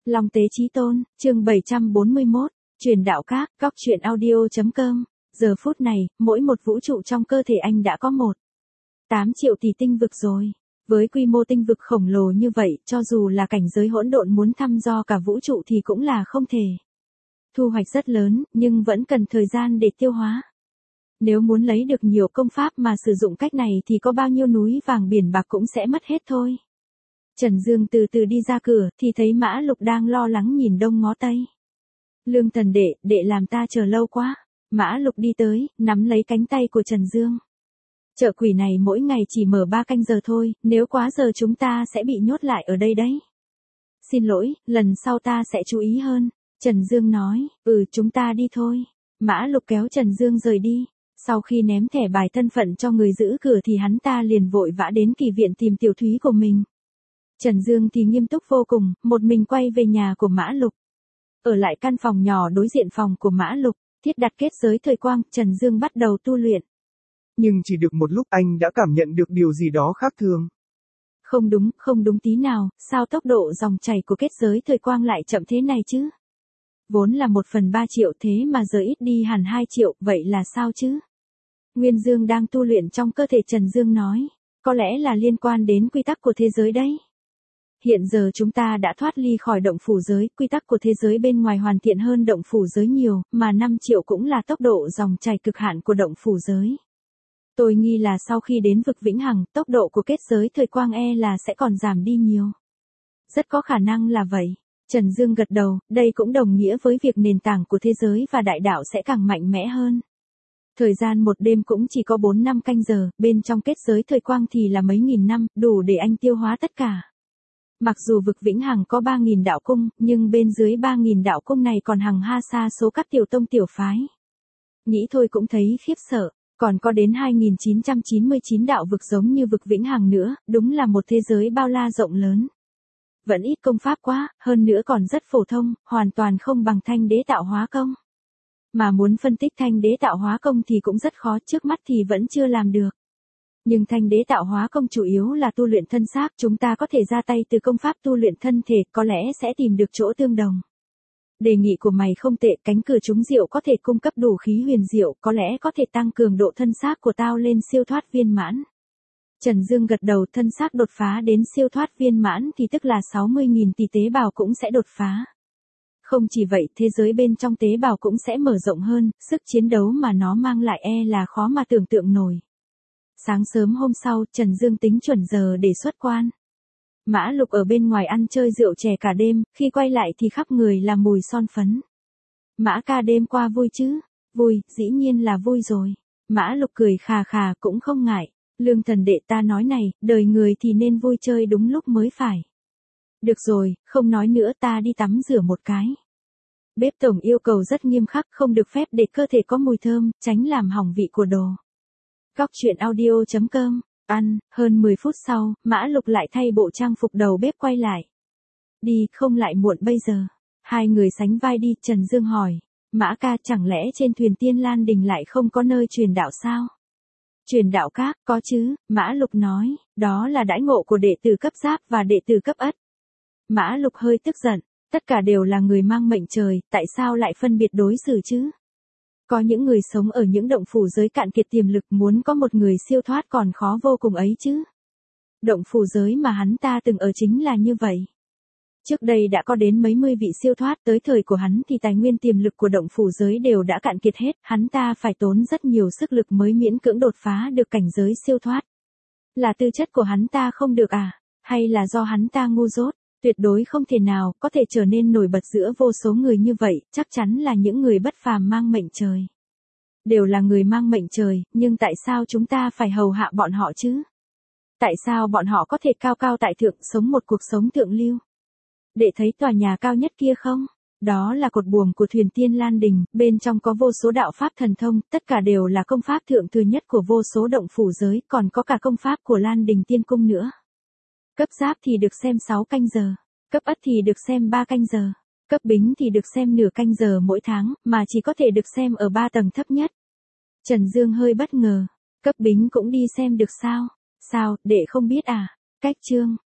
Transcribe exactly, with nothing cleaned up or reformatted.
Long Tế Chí Tôn, chương bảy trăm bốn mươi mốt, truyền đạo các, góc truyện audio chấm com. Giờ phút này, mỗi một vũ trụ trong cơ thể anh đã có một tám triệu tỷ tinh vực rồi. Với quy mô tinh vực khổng lồ như vậy, cho dù là cảnh giới hỗn độn muốn thăm dò cả vũ trụ thì cũng là không thể. Thu hoạch rất lớn, nhưng vẫn cần thời gian để tiêu hóa. Nếu muốn lấy được nhiều công pháp mà sử dụng cách này thì có bao nhiêu núi vàng biển bạc cũng sẽ mất hết thôi. Trần Dương từ từ đi ra cửa, thì thấy Mã Lục đang lo lắng nhìn đông ngó tây. Lương Thần đệ, đệ làm ta chờ lâu quá. Mã Lục đi tới, nắm lấy cánh tay của Trần Dương. Chợ quỷ này mỗi ngày chỉ mở ba canh giờ thôi, nếu quá giờ chúng ta sẽ bị nhốt lại ở đây đấy. Xin lỗi, lần sau ta sẽ chú ý hơn. Trần Dương nói, ừ chúng ta đi thôi. Mã Lục kéo Trần Dương rời đi. Sau khi ném thẻ bài thân phận cho người giữ cửa thì hắn ta liền vội vã đến kỳ viện tìm tiểu thúy của mình. Trần Dương thì nghiêm túc vô cùng, một mình quay về nhà của Mã Lục. Ở lại căn phòng nhỏ đối diện phòng của Mã Lục, thiết đặt kết giới thời quang, Trần Dương bắt đầu tu luyện. Nhưng chỉ được một lúc anh đã cảm nhận được điều gì đó khác thường. Không đúng, không đúng tí nào, sao tốc độ dòng chảy của kết giới thời quang lại chậm thế này chứ? Vốn là một phần ba triệu thế mà giờ ít đi hẳn hai triệu, vậy là sao chứ? Nguyên Dương đang tu luyện trong cơ thể Trần Dương nói, có lẽ là liên quan đến quy tắc của thế giới đấy. Hiện giờ chúng ta đã thoát ly khỏi động phủ giới, quy tắc của thế giới bên ngoài hoàn thiện hơn động phủ giới nhiều, mà năm triệu cũng là tốc độ dòng chảy cực hạn của động phủ giới. Tôi nghi là sau khi đến vực vĩnh hằng, tốc độ của kết giới thời quang e là sẽ còn giảm đi nhiều. Rất có khả năng là vậy. Trần Dương gật đầu, đây cũng đồng nghĩa với việc nền tảng của thế giới và đại đạo sẽ càng mạnh mẽ hơn. Thời gian một đêm cũng chỉ có bốn năm canh giờ, bên trong kết giới thời quang thì là mấy nghìn năm, đủ để anh tiêu hóa tất cả. Mặc dù vực vĩnh hằng có ba nghìn đạo cung, nhưng bên dưới ba nghìn đạo cung này còn hằng ha sa số các tiểu tông tiểu phái. Nghĩ thôi cũng thấy khiếp sợ, còn có đến hai nghìn chín trăm chín mươi chín đạo vực giống như vực vĩnh hằng nữa, đúng là một thế giới bao la rộng lớn. Vẫn ít công pháp quá, hơn nữa còn rất phổ thông, hoàn toàn không bằng Thanh Đế Tạo Hóa Công. Mà muốn phân tích Thanh Đế Tạo Hóa Công thì cũng rất khó, trước mắt thì vẫn chưa làm được. Nhưng Thanh Đế Tạo Hóa Công chủ yếu là tu luyện thân xác, chúng ta có thể ra tay từ công pháp tu luyện thân thể, có lẽ sẽ tìm được chỗ tương đồng. Đề nghị của mày không tệ, cánh cửa trúng diệu có thể cung cấp đủ khí huyền diệu, có lẽ có thể tăng cường độ thân xác của tao lên siêu thoát viên mãn. Trần Dương gật đầu, thân xác đột phá đến siêu thoát viên mãn thì tức là sáu mươi nghìn tỷ tế bào cũng sẽ đột phá. Không chỉ vậy, thế giới bên trong tế bào cũng sẽ mở rộng hơn, sức chiến đấu mà nó mang lại e là khó mà tưởng tượng nổi. Sáng sớm hôm sau, Trần Dương tính chuẩn giờ để xuất quan. Mã Lục ở bên ngoài ăn chơi rượu chè cả đêm, khi quay lại thì khắp người là mùi son phấn. Mã ca đêm qua vui chứ? Vui, dĩ nhiên là vui rồi. Mã Lục cười khà khà cũng không ngại. Lương Thần đệ, ta nói này, đời người thì nên vui chơi đúng lúc mới phải. Được rồi, không nói nữa, ta đi tắm rửa một cái. Bếp tổng yêu cầu rất nghiêm khắc, không được phép để cơ thể có mùi thơm, tránh làm hỏng vị của đồ. Góc truyện audio chấm com. Ăn, hơn mười phút sau, Mã Lục lại thay bộ trang phục đầu bếp quay lại. Đi, không lại muộn bây giờ. Hai người sánh vai đi, Trần Dương hỏi. Mã ca, chẳng lẽ trên thuyền Tiên Lan Đình lại không có nơi truyền đạo sao? Truyền đạo các, có chứ, Mã Lục nói, đó là đãi ngộ của đệ tử cấp giáp và đệ tử cấp ất. Mã Lục hơi tức giận, tất cả đều là người mang mệnh trời, tại sao lại phân biệt đối xử chứ? Có những người sống ở những động phủ giới cạn kiệt tiềm lực, muốn có một người siêu thoát còn khó vô cùng ấy chứ. Động phủ giới mà hắn ta từng ở chính là như vậy. Trước đây đã có đến mấy mươi vị siêu thoát, tới thời của hắn thì tài nguyên tiềm lực của động phủ giới đều đã cạn kiệt hết, hắn ta phải tốn rất nhiều sức lực mới miễn cưỡng đột phá được cảnh giới siêu thoát. Là tư chất của hắn ta không được à? Hay là do hắn ta ngu dốt? Tuyệt đối không thể nào có thể trở nên nổi bật giữa vô số người như vậy, chắc chắn là những người bất phàm mang mệnh trời. Đều là người mang mệnh trời, nhưng tại sao chúng ta phải hầu hạ bọn họ chứ? Tại sao bọn họ có thể cao cao tại thượng, sống một cuộc sống thượng lưu? Để thấy tòa nhà cao nhất kia không? Đó là cột buồm của thuyền Tiên Lan Đình, bên trong có vô số đạo pháp thần thông, tất cả đều là công pháp thượng thừa nhất của vô số động phủ giới, còn có cả công pháp của Lan Đình Tiên Cung nữa. Cấp giáp thì được xem sáu canh giờ, cấp ất thì được xem ba canh giờ, cấp bính thì được xem nửa canh giờ mỗi tháng, mà chỉ có thể được xem ở ba tầng thấp nhất. Trần Dương hơi bất ngờ, cấp bính cũng đi xem được sao? Sao, đệ không biết à? Cách chương,